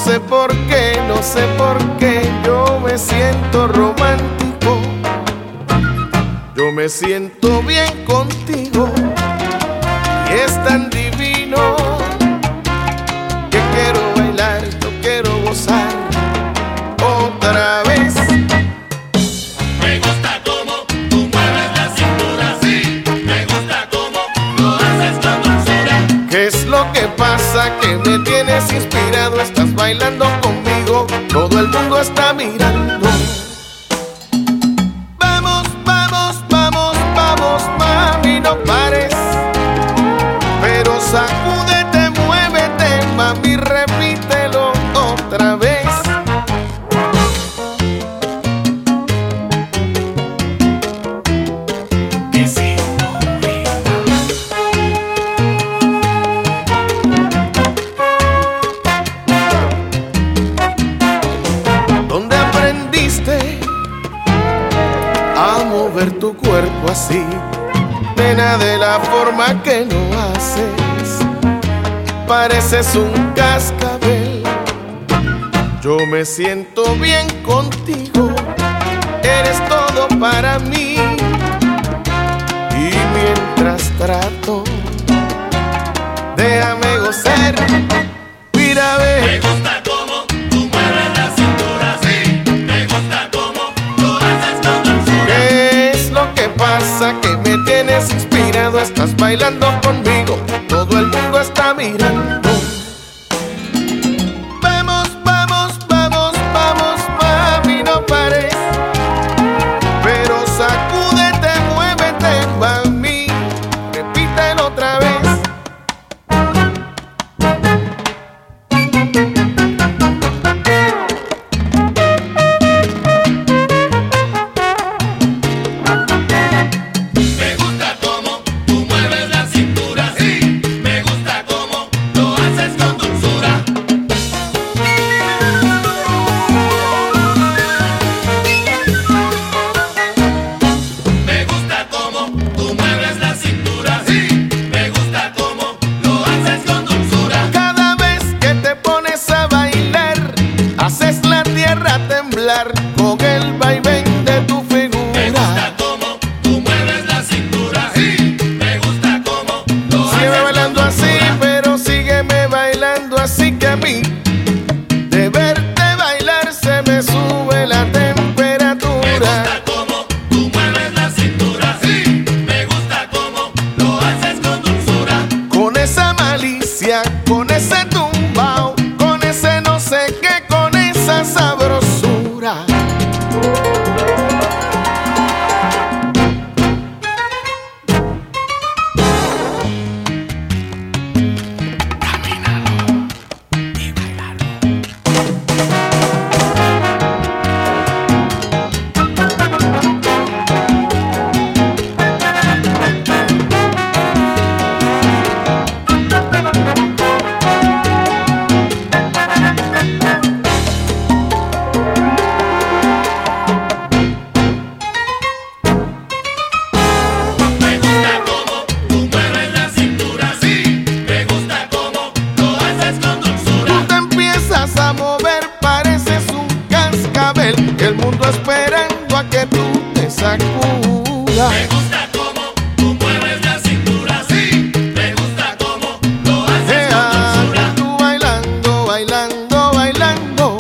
sé por qué, no sé por qué yo me siento romántico. Yo me siento bien contigo y es tan divino que quiero bailar, yo quiero gozar otra vez. Me gusta cómo tú mueves la cintura, sí. Me gusta cómo lo haces con dulzura. ¿Qué es lo que pasa? Que me tienes inspirado. Estás bailando conmigo, todo el mundo está mirando. Vamos, vamos, vamos, vamos, mami, no pares. Pero sacúdete, muévete, mami, repítelo otra vez. ¿Dónde aprendiste a mover tu cuerpo así? Nena, de la forma que lo haces, pareces un cascabel. Yo me siento bien contigo, eres todo para mí. Y mientras trato, déjame gozar. Mira, Me ve. gusta cómo tú mueves la cintura, sí. Me gusta cómo lo haces con dulzura. ¿Qué es lo que pasa? Que me tienes inspirado. Estás bailando conmigo, todo el mundo está mirando. Vamos, vamos, vamos, vamos, mami, no pares. Pero sacúdete, muévete, mami, repítelo otra vez. Me gusta cómo tú mueves la cintura, sí. Me gusta cómo lo haces con dulzura. Me gusta cómo tú mueves la cintura, sí. Me gusta cómo lo haces con dulzura. Cada vez que te pones a bailar, haces la tierra temblar con el vaivén de tu Me gusta figura. cómo tú mueves la cintura, sí. Me gusta cómo lo haces Sígueme con bailando así, dulzura. pero sígueme bailando así, que a mí de verte bailar se me sube la Me temperatura. gusta cómo tú mueves la cintura, sí. Me gusta cómo lo haces con dulzura. Con esa malicia, con ese tumbao, con ese no sé qué, con esa sabrosura. Me gusta cómo tú mueves la cintura, sí. Me gusta cómo lo haces con dulzura. Tú te empiezas a mover, pareces un cascabel, el mundo esperando a que tú te sacudas. Me gusta cómo tú mueves la cintura, sí. Me gusta cómo lo haces con dulzura. Tú bailando, bailando, bailando.